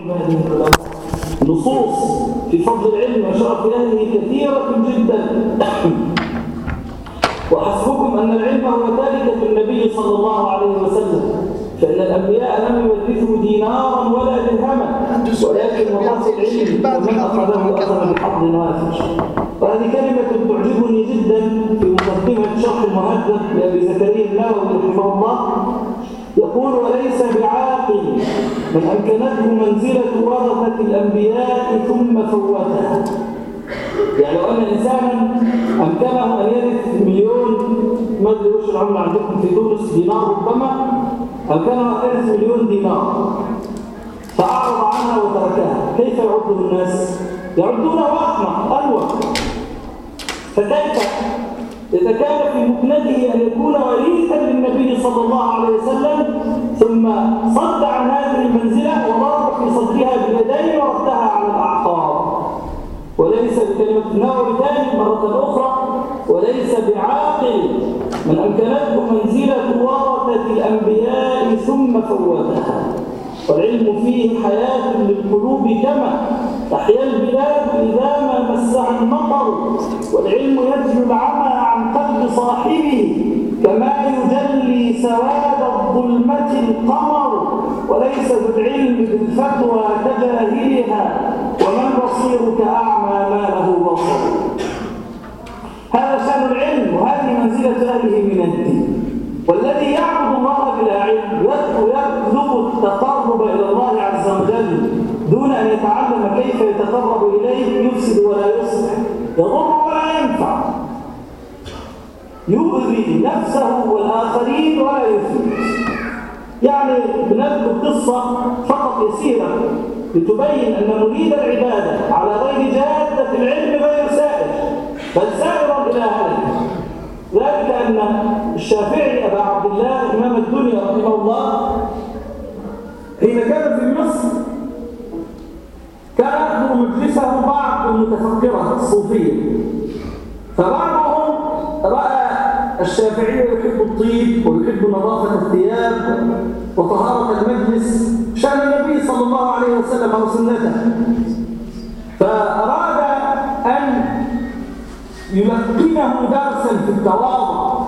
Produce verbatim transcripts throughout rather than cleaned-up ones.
هذه العلماء. نصوص في فضل العلم وشرف أهله كثيرة جدا. وحسبكم أن العلم هو تاركة النبي صلى الله عليه وسلم، فإن الأنبياء لم يورثوا دينارا ولا درهما، ولكن وراث العلم ومن أخذه أخذ بحظ وافر. وهذه كلمة تعجبني جدا في مقدمة شرح المهذب لأبي زكريا النووي رحمه الله. يقول: وليس بعاقل من أمكنته منزلة ورثة الأنبياء ثم فوتها. يعني لو أن إنسانا أمكنه أن يرث مليون، ما أدري وش العملة عندكم في تونس، دينار ربما، أمكنه أن يرث مليون دينار فأعرض عنها وتركها، كيف يعده الناس؟ يعدونه أحمق ألوى. فكيف إذا كان في مكنته أن يكون وريثا للنبي صلى الله عليه وسلم ثم صد عن هذه المنزلة وضرب في صدرها باليدين وردها على الأعقاب؟ وليس بكلمة النووي ثاني مرة أخرى: وليس بعاقل من أمكنته منزلة ورثة الأنبياء ثم فوتها. والعلم فيه حياة للقلوب كما تحيا البلاد إذا ما مسها المطر، والعلم يجلو العمى عن قلب صاحبه كما يجلي سواد الظلمة القمر. وليس بالعلم بالفتوى كجاهلها، ومن بصيرك أعمى ما له بصر. هذا شأن العلم، وهذه منزلة أهله من الدين. والذي يعبد الله بلا علم يطلب التقرب إلى الله عز وجل دون أن يتعلم كيف يتقرب إليه يفسد ولا يصلح، يضر ولا ينفع، يؤذي نفسه والآخرين ولا يفيد. يعني بنذكر قصة فقط يسيرة لتبين أن مريد العبادة على غير جادة العلم غير سائر، بل سائر إلى هذا. ذلك أن الشافعي أبا عبد الله إمام الدنيا رحمه الله حين كان في مصر كان يحضر مجلسه بعض المتفكرة الصوفية، فبعضهم رأى الشافعي يحب الطيب ويحب نظافة الثياب وطهارة المجلس شأن النبي صلى الله عليه وسلم أو سنته، فأراد أن يلقنه درسا في التواضع.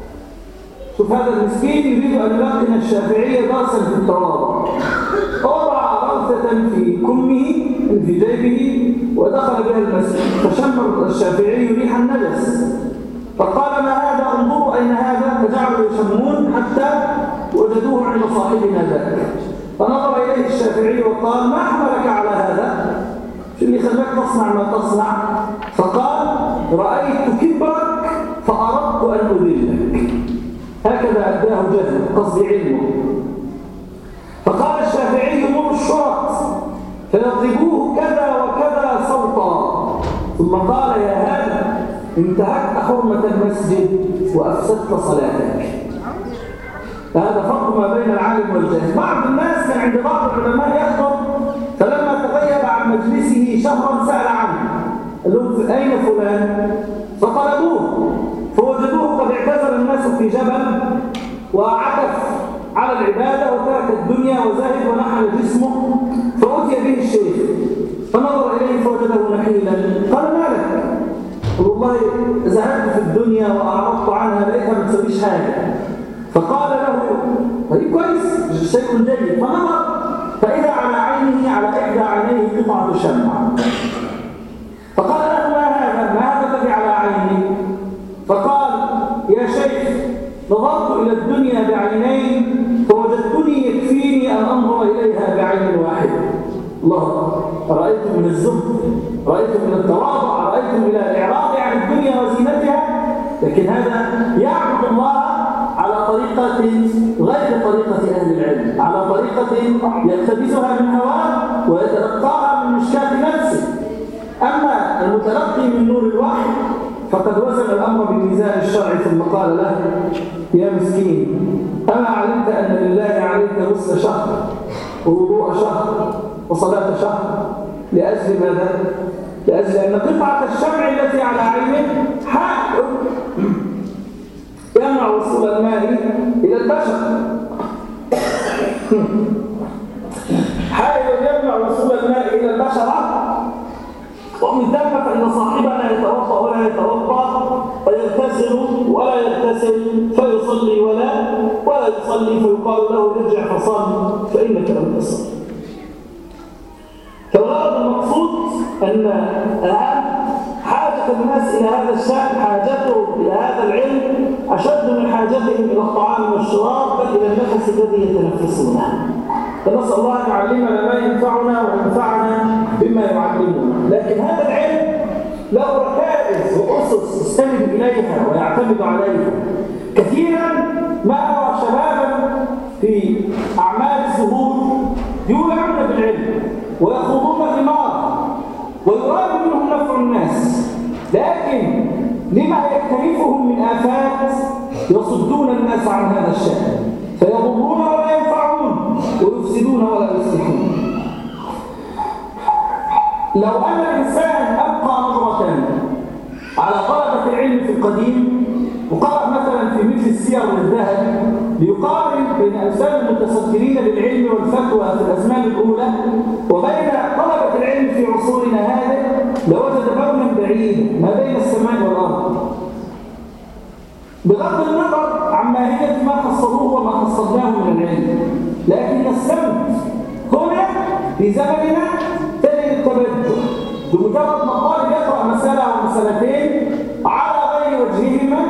شوف هذا المسكين يريد أن يلقن الشافعية درسا في التواضع. وضع رأسة في كمه في جيبه ودخل بها المسجد، فشم الشافعي ريح النجس فقال: ما هذا؟ انظروا أين هذا؟ فجعلوا يشمون حتى وجدوه عند صاحبنا ذاك. فنظر إليه الشافعي وقال: ما حملك على هذا؟ شو اللي خلاك تصنع ما تصنع؟ فقال: رأيت كبرك فأردت أن أذلك. هكذا أداه جهل قصد علمه. فقال الشافعي: مر الشرط فيضربوه كذا وكذا صوتا. ثم قال: يا هذا انتهكت حرمة المسجد وأفسدت صلاتك. فهذا فرق ما بين العالم والجاهل. بعض الناس كان عند بعض العلماء يحضر، فلما تغيب عن مجلسه شهرا سأل عنه، قال لهم: أين فلان؟ فطلبوه فوجدوه قد اعتزل الناس في جبل وعكف على العبادة وترك الدنيا وزاهد ونحل جسمه. فأتي به الشيخ فنظر إليه فوجده نحيلا. قال: ما لك؟ قال: والله زهدت في الدنيا وأعرضت عنها لقيتها ما تسويش حاجة. فقال له: طيب كويس، شيء جيد. فنظر فإذا على عينه على إحدى عينيه قطعة شمع. فقال له: ما هذا؟ ما هذا الذي على عيني؟ فقال: يا شيخ، نظرت إلى الدنيا بعينين فوجدتني يكفيني أن أنظر إليها بعين واحدة. الله، رأيتم من الزهد، رأيتم من التواضع، رأيتم إلى الإعراض عن الدنيا وزينتها. لكن هذا يعبد الله على طريقة غير طريقة أهل العلم، على طريقة يقتبسها من هواه ويتلقاها من مشكاة نفسه. أما المتلقي من نور الوحي فقد وزن الأمر بميزان الشرع ثم قال له: يا مسكين، أما علمت أن لله عليك غسل شهر ووضوء شهر وصلاة شهر؟ لأجل ماذا؟ لأجل أن قطعة الشمع التي على عينه حائل يمنع وصول الماء إلى البشر، حائل يمنع ولا يتوضا ويغتسل ولا يغتسل فيصلي ولا ولا يصلي فيقال له ارجع فصل فإنك لم تصل. فالغرض المقصود أن حاجة الناس إلى هذا الشأن، حاجتهم إلى هذا العلم أشد من حاجتهم إلى الطعام والشراب بل إلى النفس الذي يتنفسونه. فنسأل الله أن يعلمنا ما ينفعنا وينفعنا بما يعلمنا. لكن هذا العلم له ركائز وأسس يستند إليها ويعتمد عليها. كثيرا ما أرى شبابا في أعمال الزهور يولعون بالعلم ويخوضون الثمار ويراد منهم نفع الناس، لكن لما يكتنفهم من آفات يصدون الناس عن هذا الشأن، فيضرون ولا ينفعون ويفسدون ولا يصلحون. لو أن الإنسان أبقى نظرة على طلبة العلم في القديم وقرأ مثلا في مثل السير للذهبي ليقارن بين أمثال المتصدرين بالعلم والفتوى في الأزمان الأولى وبين طلبة العلم في عصورنا هذه لوجد بونا بعيدا ما بين السماء والأرض، بغض النظر عن ماهية ما حصلوه وما حصلناه من العلم. لكن السمت هنا في زمننا تجد التبدل بمجرد ما الطالب يقرأ مسألة أو مسألتين على غير وجههما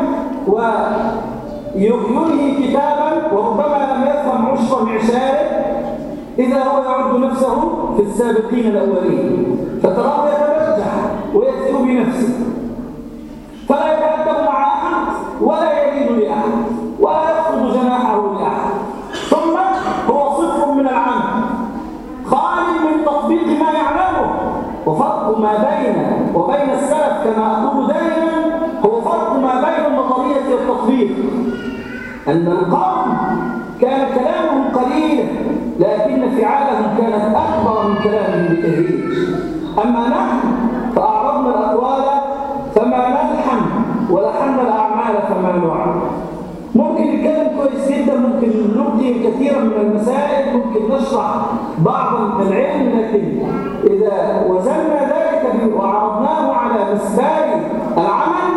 وينهي كتابا وربما لم يفهم عشر معشاره إذا هو يعد نفسه في السابقين الأولين، فتراه يتبجح ويكثر بنفسه فلا يتأدب مع أحد ولا يلين لأحد ولا يخفض جناحه لأحد، ثم هو صفر من العمل خالي من تطبيق ما يعلمه. وفرق ما بين وبين السلف كما أقول دائما هو فرق ما بين النظرية والتطبيق، أن القوم كان كلامهم قليلا لكن فعالهم كانت أكبر من كلامهم بتهريج. أما نحن فأعرضنا الأقوال فما نلحن ولحنا الأعمال فما نعم. ممكن نتكلم كويس جدا، ممكن نبدي كثيرا من المسائل، ممكن نشرح بعضا من العلم، لكن إذا وزننا ذلك وعرضناه على مسبار العمل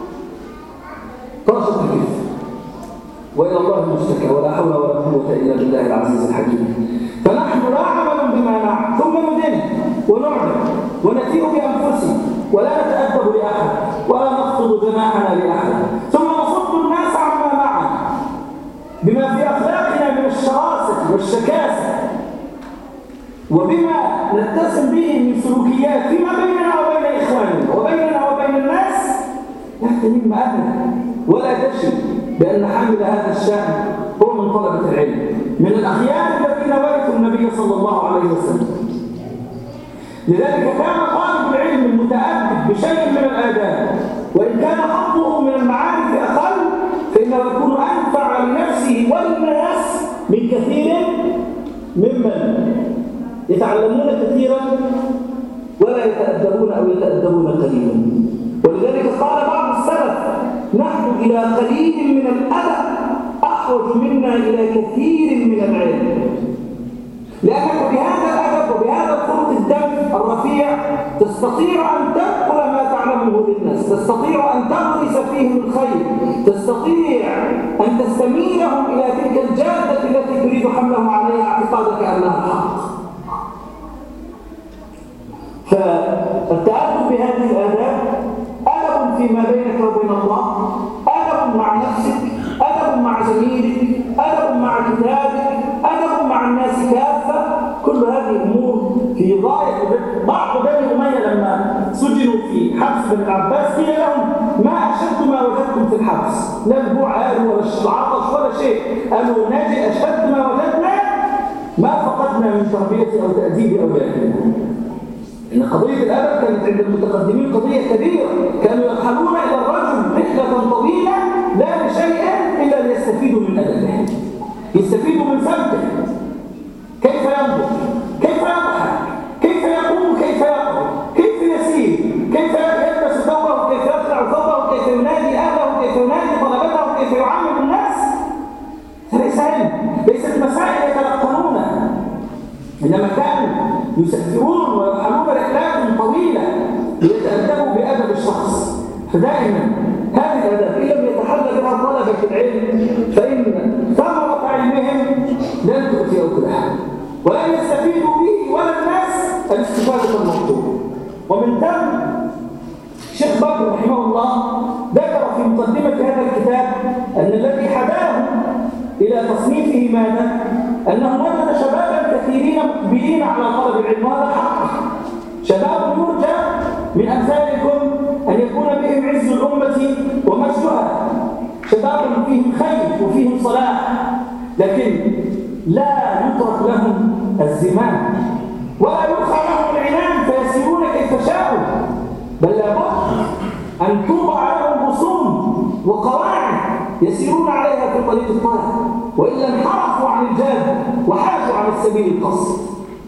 طاشت الكفة وإلى الله المشتكى ولا حول ولا قوة إلا بالله العزيز الحكيم. فنحن لا عمل بما نعم ثم ندين ونعلم ونسيء بأنفسنا ولا نتأدب لأحد ولا نخفض جناحنا لأحد، ثم نصد الناس عما معنا بما في أخلاقنا من الشراسة والشكاسة وبما نتسم به من سلوكيات فيما بيننا وبين إخواننا وبيننا وبين الناس لا تنم أبدا ولا تشك بأن حامل هذا الشأن هو من طلبة العلم من الأخيار الذين ورثوا النبي صلى الله عليه وسلم. لذلك كان طالب العلم المتأدب بشيء من الآداب وإن كان حظه من المعارف أقل فإنه يكون أنفع لنفسه وللناس من كثير ممن يتعلمون كثيرا ولا يتأدبون أو يتأدبون قليلا. ولذلك قال بعض السلف نحن إلى قليل من الأدب أحوج منا إلى كثير من العلم، لأنك بهذا الأدب وبهذا الخلق الدم الرفيع تستطيع أن تنقل ما تعلمه للناس، تستطيع أن تغرس فيهم الخير، تستطيع أن تستميلهم إلى تلك الجادة التي تريد حملهم عليها اعتقادك أنها حق. فالتأدب بهذه الآداب أدب فيما بينك وبين الله، أدب مع نفسك، أدب مع زميلك، أدب مع كتابك، أدب مع الناس كافة. كل هذه أمور في غاية. بعض بني أمية لما سجنوا في حبس بن العباس قيل لهم ما أشد ما وجدتم في الحبس، لا الجوع قالوا ولا العطش ولا شيء، قالوا نجد أشد ما وجدنا ما فقدنا من تربية أو تأديب أولادنا. إن قضية الأدب كانت عند المتقدمين قضية كبيرة، كانوا يرحلون إلى الرجل رحلة طويلة لا لشيء إلا ليستفيدوا من أدبه، يستفيدوا من فمته، كيف ينظر، كيف يضحك، كيف يقوم، كيف يقرأ، كيف يسير، كيف يلبس ثوبه، كيف يخلع ثوبه، كيف ينادي أهله، كيف ينادي طلبته، كيف يعامل الناس. فليس علم، ليست مسائل يتلقنونها، إنما كانوا يسافرون ويرحلون رحلات طويلة ليتأدبوا بأدب الشخص. فدائما هذه الآداب إن لم يتحلى بها طلبة العلم فإن ثمرة علمهم لن تؤتي أكلها ولن يستفيدوا به ولا الناس الاستفادة المطلوبة. ومن ثم الشيخ بكر رحمه الله ذكر في مقدمة هذا الكتاب أن الذي حداه إلى تصنيفه ماذا؟ أنه وجد شبابا كثيرين مقبلين على طلب العلم، وهذا حق. شباب يرجى من أمثالكم أن يكون بهم عز الأمة ومجدها، شباب فيهم خير وفيهم صلاح، لكن لا يترك لهم الزمام ولا يرخى لهم العنان فيسيرون كيف شاءوا، بل لابد أن توضع لهم رسوم وقواعد يسيرون عليها في طريق الطلب، وإلا انحرفوا عن الجاد وحاجوا عن السبيل القصد.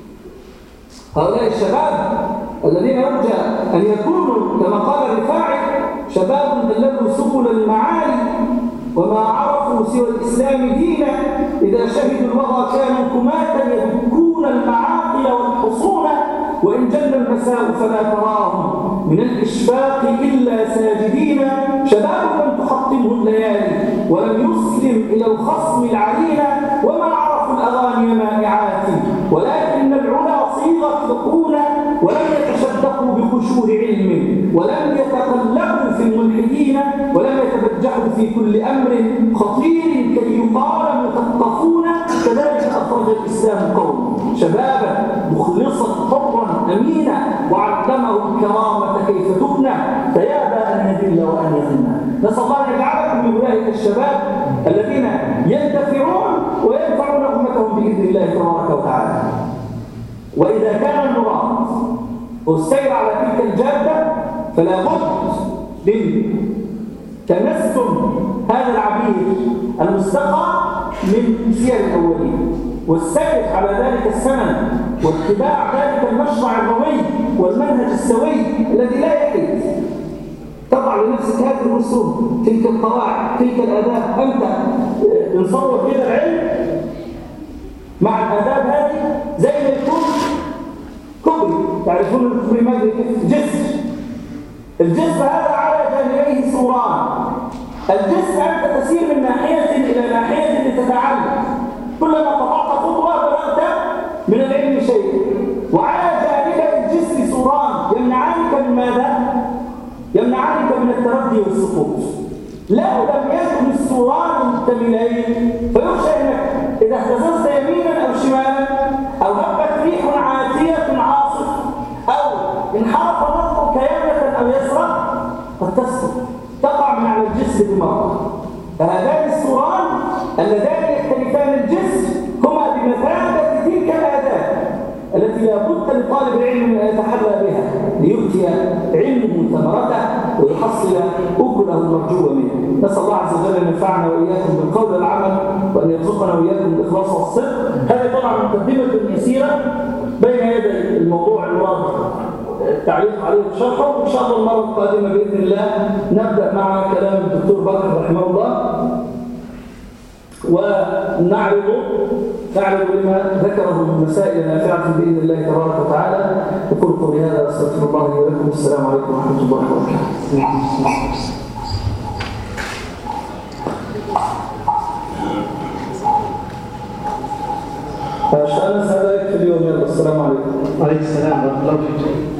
هؤلاء الشباب الذين يرجى أن يكونوا كما قال الرفاعي شباب دللوا سبل المعالي وما عرفوا سوى الإسلام دينا، إذا شهدوا الوضع كانوا كماتا يبكون المعاقل والحصون، وإن جل المساء فلا تراهم من الإشفاق إلا ساجدين. شباب لم تخطمه الليالي ولم يسلم إلى الخصم العليل، وما عرفوا الأغاني مائعات ولكن العلا صيغت لقونا، ولم يتشدقوا بقشور علم ولم يتقلبوا في الملحدين، ولم يتبجحوا في كل أمر خطير كي يقال مثقفون. كذلك أخرج الإسلام قوم شبابا مخلصا حرا أمينا، وعلمه الكرامة كيف تبنى، فيابى أن يذل وأن يغنى. نسأل الله أن يجعلكم من أولئك الشباب الذين ينتفعون وينفعون أمتهم بإذن الله تبارك وتعالى. وإذا كان المراد والسير على تلك الجادة فلا بد من تنسم هذا العبير المستقى من سير الأولين، والسير على ذلك السنن واتباع ذلك المشرع الروي والمنهج السوي الذي لا يحيد. تضع لنفسك هذه الرسوم، تلك القواعد، تلك الآداب. أنت نصور كده العلم مع الآداب هذه زي ما يكون كبري، تعرفون الكبري ماذا كيف؟ جسر. الجسر هذا على جانبيه سوران. الجسر أنت تسير من ناحية إلى ناحية لتتعلم، كلما قطعت خطوة بلغت من العلم شيء. وعلى جانبي الجسر سوران يمنعانك من ماذا؟ يمنعانك من التردي والسقوط. لو لم يكن السوران مكتملين فيخشى انك اذا اهتززت يمينا او شمالا او هبت ريح عاتيه عاصف او انحرف نطقك يمنه او يسرا قد تسقط، تقع من على الجسر بمرة. فهذان السوران اللذان يختلفان الجسر هما بمثابه تلك الآداب التي لا بد لطالب العلم ان يتحلى بها ليؤتي علمه ثمرته ويحصل اكله المرجو منه. نسال الله عز وجل ان ينفعنا واياكم بالقول والعمل، وان يرزقنا واياكم الاخلاص والصدق. هذه طبعا مقدمه يسيره بين يدي الموضوع المراد التعليق عليه وشرحه، وان شاء الله المره القادمه باذن الله نبدا مع كلام الدكتور بكر رحمه الله ونعرض نعرض لما ذكره من مسائل نافعه باذن الله تبارك وتعالى. اقول قولي هذا واستغفر الله لي ولكم. السلام عليكم ورحمه الله وبركاته. شأن سعادتك في اليوم. يلا السلام عليكم. وعليكم السلام ورحمه الله وبركاته.